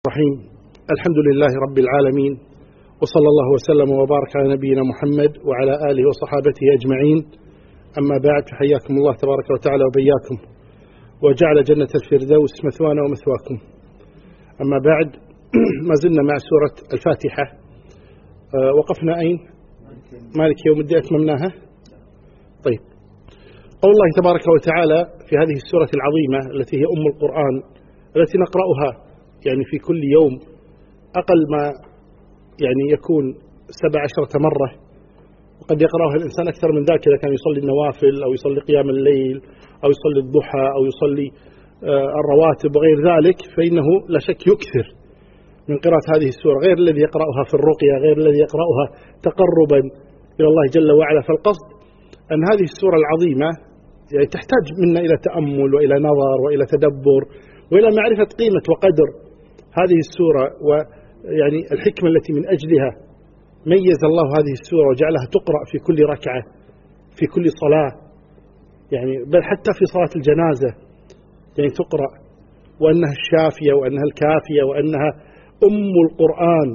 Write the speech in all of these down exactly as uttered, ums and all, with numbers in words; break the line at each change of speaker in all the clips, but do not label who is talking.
الرحيم. الحمد لله رب العالمين، وصلى الله وسلم وبارك على نبينا محمد وعلى آله وصحابته أجمعين. أما بعد، فحياكم الله تبارك وتعالى وبياكم، وجعل جنة الفردوس مثوانا ومثواكم. أما بعد، ما زلنا مع سورة الفاتحة. أه وقفنا أين؟ مالك يوم الدين، أتممناها. طيب، قول الله تبارك وتعالى في هذه السورة العظيمة التي هي أم القرآن، التي نقرأها يعني في كل يوم أقل ما يعني يكون سبع عشرة مرة، وقد يقرأها الإنسان أكثر من ذلك إذا كان يصلي النوافل أو يصلي قيام الليل أو يصلي الضحى أو يصلي الرواتب وغير ذلك، فإنه لا شك يكثر من قراءة هذه السورة، غير الذي يقرأها في الرقية، غير الذي يقرأها تقربا إلى الله جل وعلا. فالقصد أن هذه السورة العظيمة يعني تحتاج منا إلى تأمل وإلى نظر وإلى تدبر وإلى معرفة قيمة وقدر هذه السورة، ويعني الحكمة التي من أجلها ميز الله هذه السورة وجعلها تقرأ في كل ركعة في كل صلاة، يعني بل حتى في صلاة الجنازة يعني تقرأ، وأنها الشافية وأنها الكافية وأنها أم القرآن.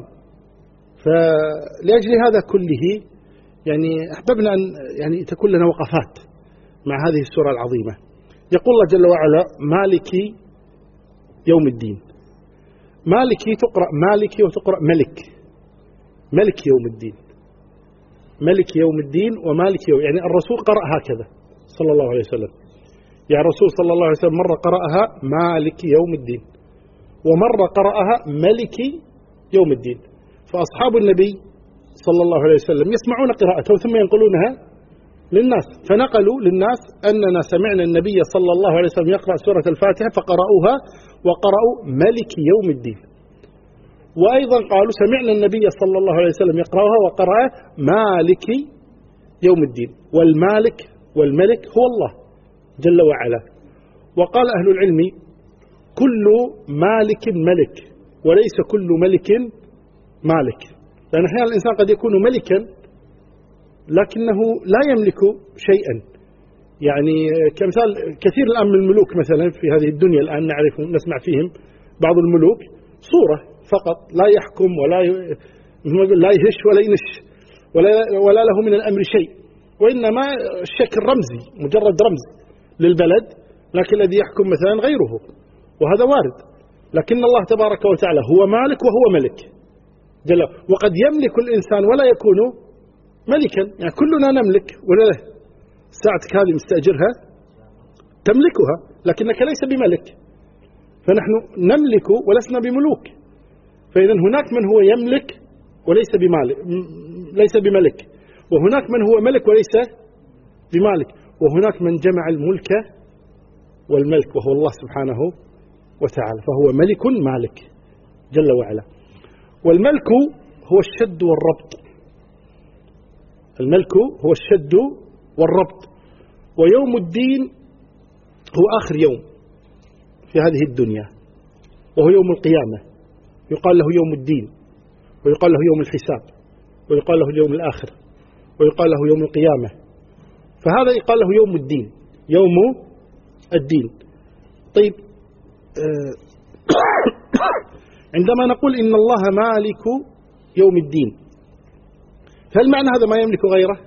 فلأجل هذا كله يعني أحببنا أن يعني تكون لنا وقفات مع هذه السورة العظيمة. يقول الله جل وعلا: مالكي يوم الدين. مالكي تقرأ مالكي وتقرأ ملك، ملك يوم الدين، ملك يوم الدين ومالك يوم، يعني الرسول قرأ هكذا صلى الله عليه وسلم. يعني الرسول صلى الله عليه وسلم مرة قرأها مالك يوم الدين، ومرة قرأها ملك يوم الدين. فأصحاب النبي صلى الله عليه وسلم يسمعون قراءته ثم ينقلونها للناس، فنقلوا للناس أننا سمعنا النبي صلى الله عليه وسلم يقرأ سورة الفاتحة فقرأوها وقرأوا ملك يوم الدين. وأيضا قالوا سمعنا النبي صلى الله عليه وسلم يقرأها وقرأ مالك يوم الدين. والمالك والملك هو الله جل وعلا. وقال أهل العلم: كل مالك ملك، وليس كل ملك مالك، لأن أحيانا الإنسان قد يكون ملكا لكنه لا يملك شيئا. يعني كمثال كثير الآن من الملوك مثلا في هذه الدنيا الآن نعرف نسمع فيهم بعض الملوك صورة فقط، لا يحكم ولا لا يهش ولا ينش ولا, ولا له من الأمر شيء، وإنما الشكل رمزي، مجرد رمز للبلد، لكن الذي يحكم مثلا غيره، وهذا وارد. لكن الله تبارك وتعالى هو مالك وهو ملك جل. وقد يملك الإنسان ولا يكون ملكا، يعني كلنا نملك ولا له ساعتك هذه مستأجرها تملكها، لكنك ليس بملك. فنحن نملك ولسنا بملوك. فإذا هناك من هو يملك وليس بمالك، ليس بملك، وهناك من هو ملك وليس بمالك، وهناك من جمع الملك والملك وهو الله سبحانه وتعالى، فهو ملك مالك جل وعلا. والملك هو الشد والربط، الملك هو الشد والربط. ويوم الدين هو آخر يوم في هذه الدنيا، وهو يوم القيامة، يقال له يوم الدين، ويقال له يوم الحساب، ويقال له اليوم الآخر، ويقال له يوم القيامة. فهذا يقال له يوم الدين، يوم الدين. طيب، عندما نقول إن الله مالك يوم الدين، فهل معنى هذا ما يملك غيره؟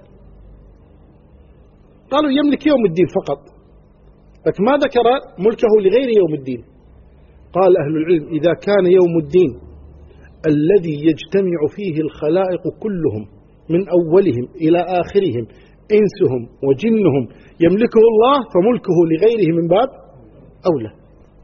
قالوا يملك يوم الدين فقط، لكن ما ذكر ملكه لغير يوم الدين. قال أهل العلم: إذا كان يوم الدين الذي يجتمع فيه الخلائق كلهم من أولهم إلى آخرهم إنسهم وجنهم يملكه الله، فملكه لغيره من باب أولى.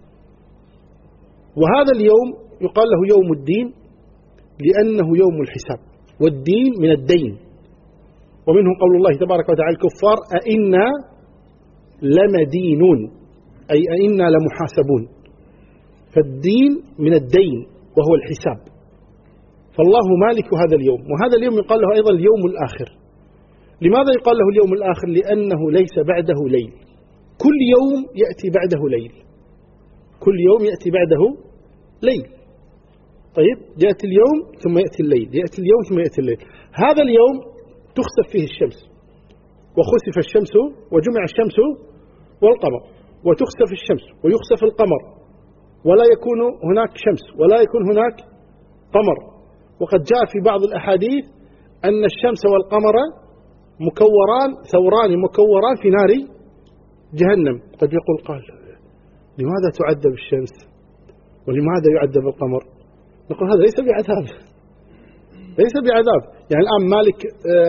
وهذا اليوم يقال له يوم الدين لأنه يوم الحساب، والدين من الدين، ومنه قول الله تبارك وتعالى: الكفار أئنا لمدينون، أي أئنا لمحاسبون. فالدين من الدين وهو الحساب، فالله مالك هذا اليوم. وهذا اليوم يقال له أيضا اليوم الآخر. لماذا يقال له اليوم الآخر؟ لأنه ليس بعده ليل، كل يوم يأتي بعده ليل، كل يوم يأتي بعده ليل. طيب، يأتي اليوم ثم يأتي الليل، يأتي اليوم ثم يأتي الليل. هذا اليوم تخسف فيه الشمس، وخسف الشمس وجمع الشمس والقمر، وتخسف الشمس ويخسف القمر ولا يكون هناك شمس ولا يكون هناك قمر. وقد جاء في بعض الأحاديث أن الشمس والقمر مكوران ثوران مكوران في نار جهنم. قد يقول قال لماذا تعذب الشمس ولماذا يعذب القمر؟ نقول هذا ليس بعذاب، ليس بعذاب. يعني الآن مالك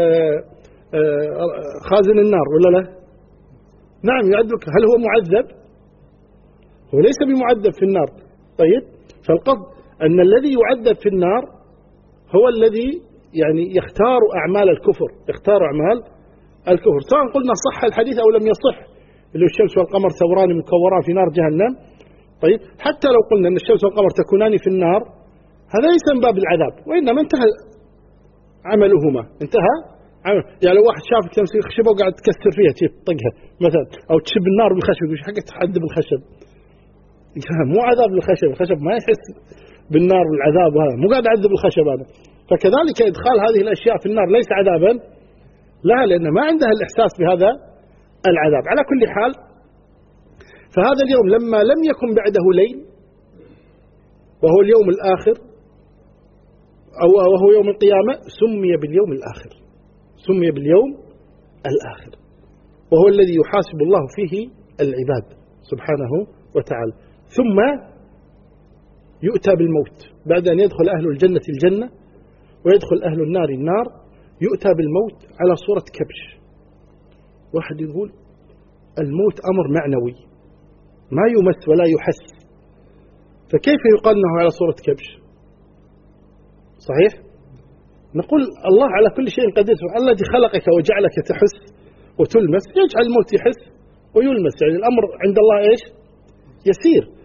خازن النار ولا لا؟ نعم يعذبك. هل هو معذب؟ هو ليس بمعذب في النار. طيب، فالقصد أن الذي يعذب في النار هو الذي يعني يختار أعمال الكفر، يختار أعمال الكفر، سواء قلنا صح الحديث أو لم يصح، اللي الشمس والقمر ثوران مكوران في نار جهنم. طيب، حتى لو قلنا أن الشمس والقمر تكونان في النار، هذا ليس من باب العذاب، وإنما انتهى عملهما، انتهى عمل. يعني لو واحد شافك تمسك خشبة وقاعد تكسر فيها تطقها مثلا، أو تشب النار بالخشب، وش حقك تحدب الخشب؟ مو عذاب للخشب، الخشب ما يحس بالنار والعذاب، وهذا مو قاعد يعذب الخشب هذا. فكذلك إدخال هذه الأشياء في النار ليس عذابا لا، لأن ما عندها الإحساس بهذا العذاب. على كل حال، فهذا اليوم لما لم يكن بعده ليل وهو اليوم الآخر أو وهو يوم القيامة، سمي باليوم الآخر، سمي باليوم الآخر، وهو الذي يحاسب الله فيه العباد سبحانه وتعالى. ثم يؤتى بالموت بعد أن يدخل أهل الجنة الجنة ويدخل أهل النار النار، يؤتى بالموت على صورة كبش. واحد يقول الموت أمر معنوي ما يمس ولا يحس، فكيف يقال أنه على صورة كبش؟ صحيح؟ نقول الله على كل شيء قدير، الذي خلقك وجعلك تحس وتلمس يجعل الموت يحس ويلمس. يعني الأمر عند الله إيش؟ يسير.